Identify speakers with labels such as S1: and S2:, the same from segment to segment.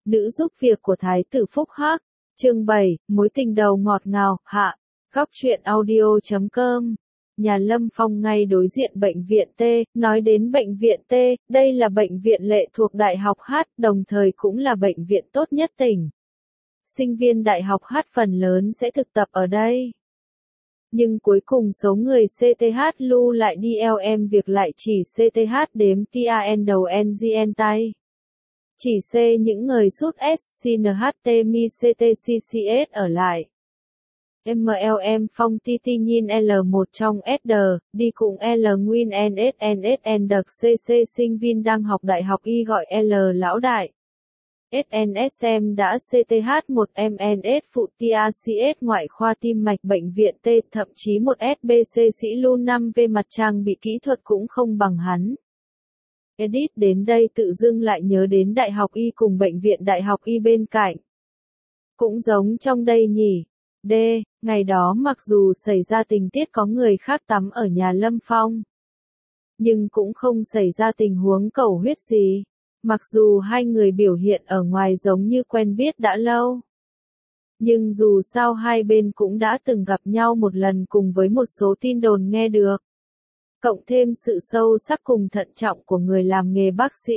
S1: Nữ giúp việc của Thái tử Phúc Hắc. Chương 7, mối tình đầu ngọt ngào, hạ. Góc truyện audio.com. Nhà Lâm Phong ngay đối diện bệnh viện T. Nói đến bệnh viện T, đây là bệnh viện lệ thuộc Đại học H, đồng thời cũng là bệnh viện tốt nhất tỉnh. Sinh viên Đại học H phần lớn sẽ thực tập ở đây. Nhưng cuối cùng số người CTH lưu lại đi LM việc lại chỉ CTH đếm TAN đầu NGN tay. Chỉ C những người sút S, CNHT mi CTCCS ở lại. MLM Phong TT Nhin L1 trong SD, đi cùng L Nguyên NSNSN đợt CC sinh viên đang học đại học Y gọi L lão đại. SNSM đã CTH1 MNS phụ TACS ngoại khoa tim mạch bệnh viện T, thậm chí một SBC sĩ lưu 5 về mặt trang bị kỹ thuật cũng không bằng hắn. Edit đến đây tự dưng lại nhớ đến Đại học Y cùng bệnh viện Đại học Y bên cạnh. Cũng giống trong đây nhỉ. D. Ngày đó mặc dù xảy ra tình tiết có người khác tắm ở nhà Lâm Phong, nhưng cũng không xảy ra tình huống cầu huyết gì. Mặc dù hai người biểu hiện ở ngoài giống như quen biết đã lâu, nhưng dù sao hai bên cũng đã từng gặp nhau một lần cùng với một số tin đồn nghe được. Cộng thêm sự sâu sắc cùng thận trọng của người làm nghề bác sĩ,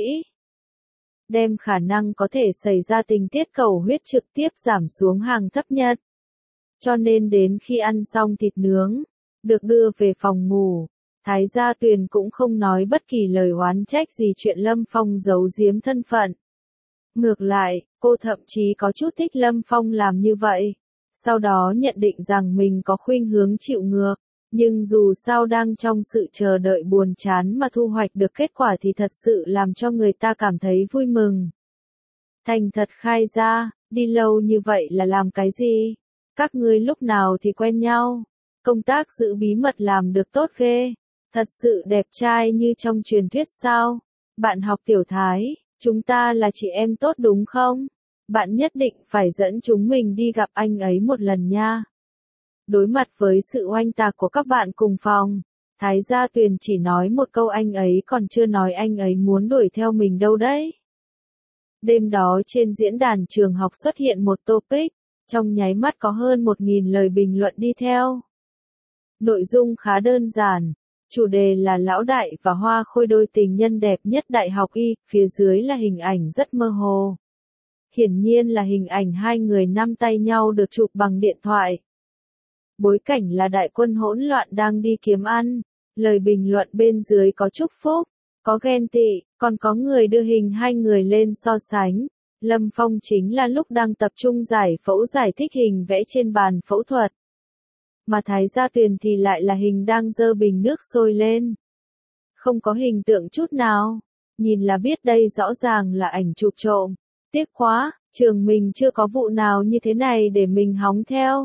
S1: đem khả năng có thể xảy ra tình tiết cầu huyết trực tiếp giảm xuống hàng thấp nhất. Cho nên đến khi ăn xong thịt nướng, được đưa về phòng ngủ, Thái Gia Tuyền cũng không nói bất kỳ lời oán trách gì chuyện Lâm Phong giấu giếm thân phận. Ngược lại, cô thậm chí có chút thích Lâm Phong làm như vậy. Sau đó nhận định rằng mình có khuynh hướng chịu ngược. Nhưng dù sao đang trong sự chờ đợi buồn chán mà thu hoạch được kết quả thì thật sự làm cho người ta cảm thấy vui mừng. Thành thật khai ra, đi lâu như vậy là làm cái gì? Các ngươi lúc nào thì quen nhau? Công tác giữ bí mật làm được tốt ghê. Thật sự đẹp trai như trong truyền thuyết sao? Bạn học Tiểu Thái, chúng ta là chị em tốt đúng không? Bạn nhất định phải dẫn chúng mình đi gặp anh ấy một lần nha. Đối mặt với sự oanh tạc của các bạn cùng phòng, Thái Gia Tuyền chỉ nói một câu anh ấy còn chưa nói anh ấy muốn đuổi theo mình đâu đấy. Đêm đó trên diễn đàn trường học xuất hiện một topic, trong nháy mắt có hơn 1.000 lời bình luận đi theo. Nội dung khá đơn giản, chủ đề là lão đại và hoa khôi đôi tình nhân đẹp nhất Đại học Y, phía dưới là hình ảnh rất mơ hồ. Hiển nhiên là hình ảnh hai người nắm tay nhau được chụp bằng điện thoại. Bối cảnh là đại quân hỗn loạn đang đi kiếm ăn. Lời bình luận bên dưới có chúc phúc, có ghen tị, còn có người đưa hình hai người lên so sánh. Lâm Phong chính là lúc đang tập trung giải phẫu giải thích hình vẽ trên bàn phẫu thuật. Mà Thái Gia Tuyền thì lại là hình đang dơ bình nước sôi lên. Không có hình tượng chút nào. Nhìn là biết đây rõ ràng là ảnh chụp trộm. Tiếc quá, trường mình chưa có vụ nào như thế này để mình hóng theo.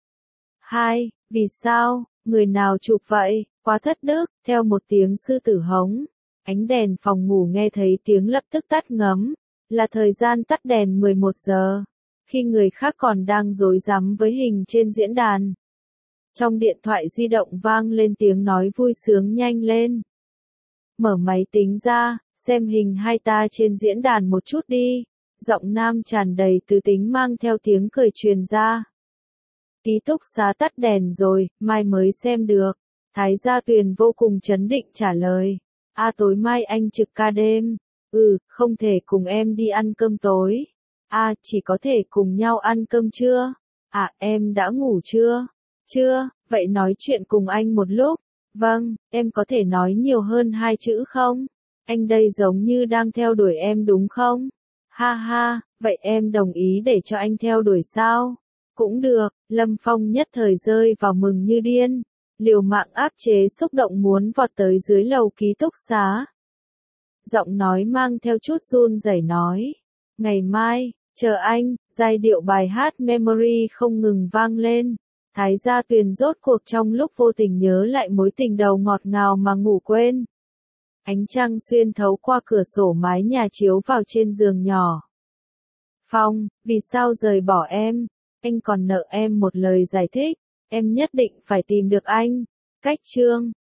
S1: 2. Vì sao, người nào chụp vậy, quá thất đức, theo một tiếng sư tử hống. Ánh đèn phòng ngủ nghe thấy tiếng lập tức tắt ngấm, là thời gian tắt đèn 11 giờ. Khi người khác còn đang rối rắm với hình trên diễn đàn. Trong điện thoại di động vang lên tiếng nói vui sướng nhanh lên. Mở máy tính ra, xem hình hai ta trên diễn đàn một chút đi. Giọng nam tràn đầy từ tính mang theo tiếng cười truyền ra. Ký túc xá tắt đèn rồi, mai mới xem được. Thái Gia Tuyền vô cùng trấn định trả lời. Tối mai anh trực ca đêm. Không thể cùng em đi ăn cơm tối. Chỉ có thể cùng nhau ăn cơm trưa. Em đã ngủ chưa? Chưa, vậy nói chuyện cùng anh một lúc. Vâng, em có thể nói nhiều hơn 2 chữ không? Anh đây giống như đang theo đuổi em đúng không? Ha ha, vậy em đồng ý để cho anh theo đuổi sao? Cũng được, Lâm Phong nhất thời rơi vào mừng như điên. Liều mạng áp chế xúc động muốn vọt tới dưới lầu ký túc xá. Giọng nói mang theo chút run rẩy nói. Ngày mai, chờ anh, giai điệu bài hát Memory không ngừng vang lên. Thái Gia Tuyền rốt cuộc trong lúc vô tình nhớ lại mối tình đầu ngọt ngào mà ngủ quên. Ánh trăng xuyên thấu qua cửa sổ mái nhà chiếu vào trên giường nhỏ. Phong, vì sao rời bỏ em? Anh còn nợ em một lời giải thích. Em nhất định phải tìm được anh. Cách chương.